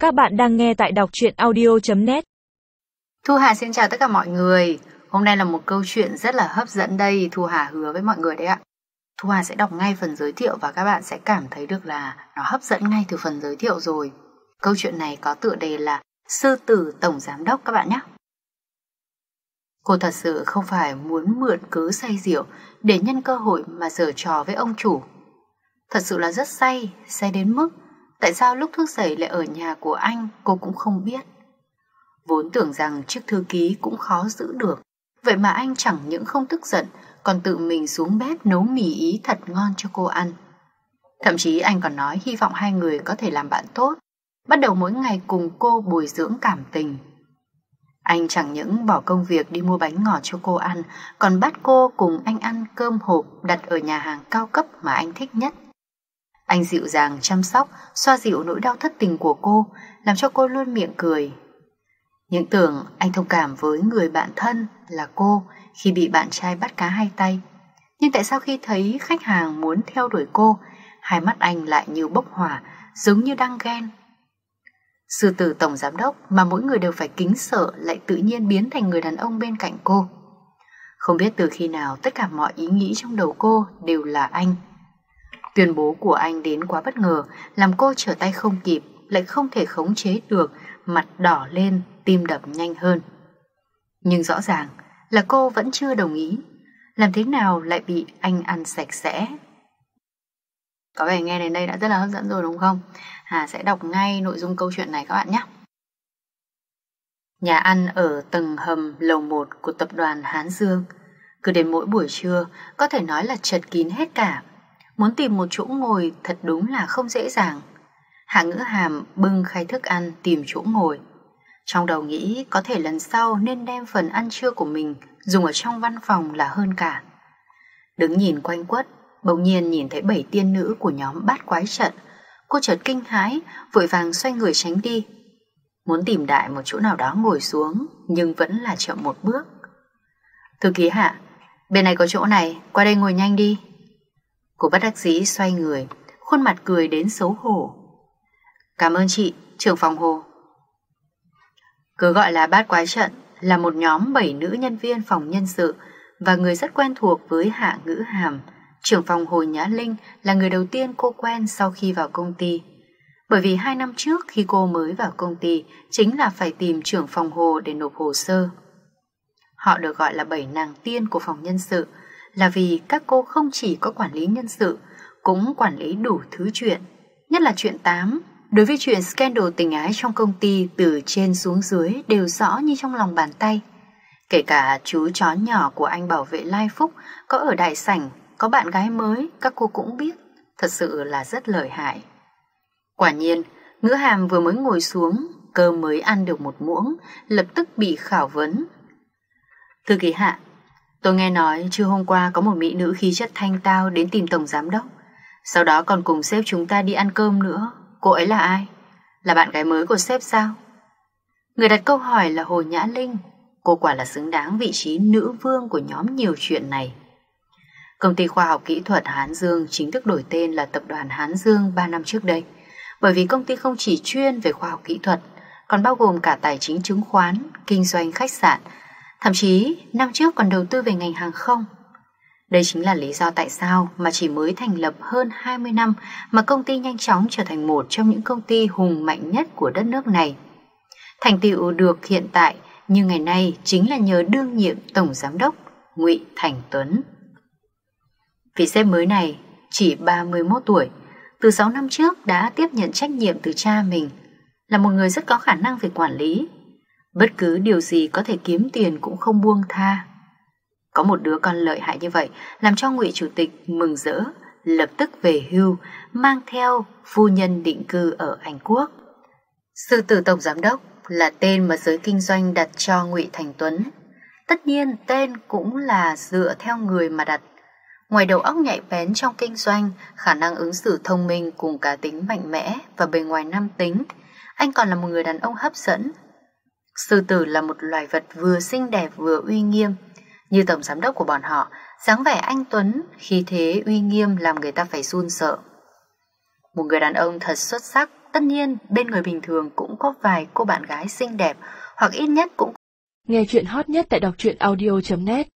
Các bạn đang nghe tại đọc truyện audio.net. Thu Hà xin chào tất cả mọi người. Hôm nay là một câu chuyện rất là hấp dẫn đây, Thu Hà hứa với mọi người đấy ạ. Thu Hà sẽ đọc ngay phần giới thiệu và các bạn sẽ cảm thấy được là nó hấp dẫn ngay từ phần giới thiệu rồi. Câu chuyện này có tựa đề là Sư tử tổng giám đốc các bạn nhé. Cô thật sự không phải muốn mượn cớ say rượu để nhân cơ hội mà giở trò với ông chủ. Thật sự là rất say đến mức tại sao lúc thức dậy lại ở nhà của anh cô cũng không biết. Vốn tưởng rằng chức thư ký cũng khó giữ được, vậy mà anh chẳng những không tức giận còn tự mình xuống bếp nấu mì ý thật ngon cho cô ăn. Thậm chí anh còn nói hy vọng hai người có thể làm bạn tốt, bắt đầu mỗi ngày cùng cô bồi dưỡng cảm tình. Anh chẳng những bỏ công việc đi mua bánh ngọt cho cô ăn, còn bắt cô cùng anh ăn cơm hộp đặt ở nhà hàng cao cấp mà anh thích nhất. Anh dịu dàng chăm sóc, xoa dịu nỗi đau thất tình của cô, làm cho cô luôn miệng cười. Những tưởng anh thông cảm với người bạn thân là cô khi bị bạn trai bắt cá hai tay. Nhưng tại sao khi thấy khách hàng muốn theo đuổi cô, hai mắt anh lại như bốc hỏa, giống như đang ghen. Sư tử tổng giám đốc mà mỗi người đều phải kính sợ lại tự nhiên biến thành người đàn ông bên cạnh cô. Không biết từ khi nào tất cả mọi ý nghĩ trong đầu cô đều là anh. Tuyên bố của anh đến quá bất ngờ, làm cô trở tay không kịp, lại không thể khống chế được, mặt đỏ lên, tim đập nhanh hơn. Nhưng rõ ràng là cô vẫn chưa đồng ý, làm thế nào lại bị anh ăn sạch sẽ. Có vẻ nghe đến đây đã rất là hấp dẫn rồi đúng không? Hà sẽ đọc ngay nội dung câu chuyện này các bạn nhé. Nhà ăn ở tầng hầm lầu 1 của tập đoàn Hán Dương. Cứ đến mỗi buổi trưa, có thể nói là chật kín hết cả. Muốn tìm một chỗ ngồi thật đúng là không dễ dàng. Hạ Ngữ Hàm bưng khay thức ăn tìm chỗ ngồi. Trong đầu nghĩ có thể lần sau nên đem phần ăn trưa của mình dùng ở trong văn phòng là hơn cả. Đứng nhìn quanh quất, bỗng nhiên nhìn thấy 7 tiên nữ của nhóm bát quái trận. Cô chợt kinh hãi, vội vàng xoay người tránh đi. Muốn tìm đại một chỗ nào đó ngồi xuống, nhưng vẫn là chậm một bước. Thư ký Hạ, bên này có chỗ này, qua đây ngồi nhanh đi. Cô bất đắc dĩ xoay người, khuôn mặt cười đến xấu hổ. Cảm ơn chị, trưởng phòng Hồ. Cứ gọi là bát quái trận là một nhóm 7 nữ nhân viên phòng nhân sự và người rất quen thuộc với Hạ Ngữ Hàm. Trưởng phòng Hồ Nhã Linh là người đầu tiên cô quen sau khi vào công ty. Bởi vì 2 năm trước khi cô mới vào công ty chính là phải tìm trưởng phòng Hồ để nộp hồ sơ. Họ được gọi là 7 nàng tiên của phòng nhân sự là vì các cô không chỉ có quản lý nhân sự, cũng quản lý đủ thứ chuyện, nhất là chuyện 8. Đối với chuyện scandal tình ái trong công ty từ trên xuống dưới đều rõ như trong lòng bàn tay. Kể cả chú chó nhỏ của anh bảo vệ Lai Phúc có ở đại sảnh, có bạn gái mới, các cô cũng biết, thật sự là rất lợi hại. Quả nhiên, Ngữ Hàm vừa mới ngồi xuống, cơm mới ăn được một muỗng, lập tức bị khảo vấn. Thư ký Hạ, tôi nghe nói trưa hôm qua có một mỹ nữ khí chất thanh tao đến tìm tổng giám đốc, sau đó còn cùng sếp chúng ta đi ăn cơm nữa. Cô ấy là ai? Là bạn gái mới của sếp sao? Người đặt câu hỏi là Hồ Nhã Linh. Cô quả là xứng đáng vị trí nữ vương của nhóm nhiều chuyện này. Công ty khoa học kỹ thuật Hán Dương chính thức đổi tên là tập đoàn Hán Dương 3 năm trước đây. Bởi vì công ty không chỉ chuyên về khoa học kỹ thuật, còn bao gồm cả tài chính chứng khoán, kinh doanh khách sạn, thậm chí năm trước còn đầu tư về ngành hàng không. Đây chính là lý do tại sao mà chỉ mới thành lập hơn 20 năm mà công ty nhanh chóng trở thành một trong những công ty hùng mạnh nhất của đất nước này. Thành tựu được hiện tại như ngày nay chính là nhờ đương nhiệm tổng giám đốc Ngụy Thành Tuấn. Vị sếp mới này chỉ 31 tuổi, từ 6 năm trước đã tiếp nhận trách nhiệm từ cha mình, là một người rất có khả năng về quản lý. Bất cứ điều gì có thể kiếm tiền cũng không buông tha. Có một đứa con lợi hại như vậy làm cho Ngụy Chủ tịch mừng rỡ, lập tức về hưu, mang theo phu nhân định cư ở Anh Quốc. Sư tử tổng giám đốc là tên mà giới kinh doanh đặt cho Ngụy Thành Tuấn. Tất nhiên tên cũng là dựa theo người mà đặt. Ngoài đầu óc nhạy bén trong kinh doanh, khả năng ứng xử thông minh cùng cá tính mạnh mẽ và bề ngoài nam tính, anh còn là một người đàn ông hấp dẫn. Sư tử là một loài vật vừa xinh đẹp vừa uy nghiêm. Như tổng giám đốc của bọn họ, dáng vẻ anh tuấn, khí thế uy nghiêm làm người ta phải run sợ. Một người đàn ông thật xuất sắc tất nhiên bên người bình thường cũng có vài cô bạn gái xinh đẹp, hoặc ít nhất cũng. Nghe chuyện hot nhất tại đọc truyện audio.net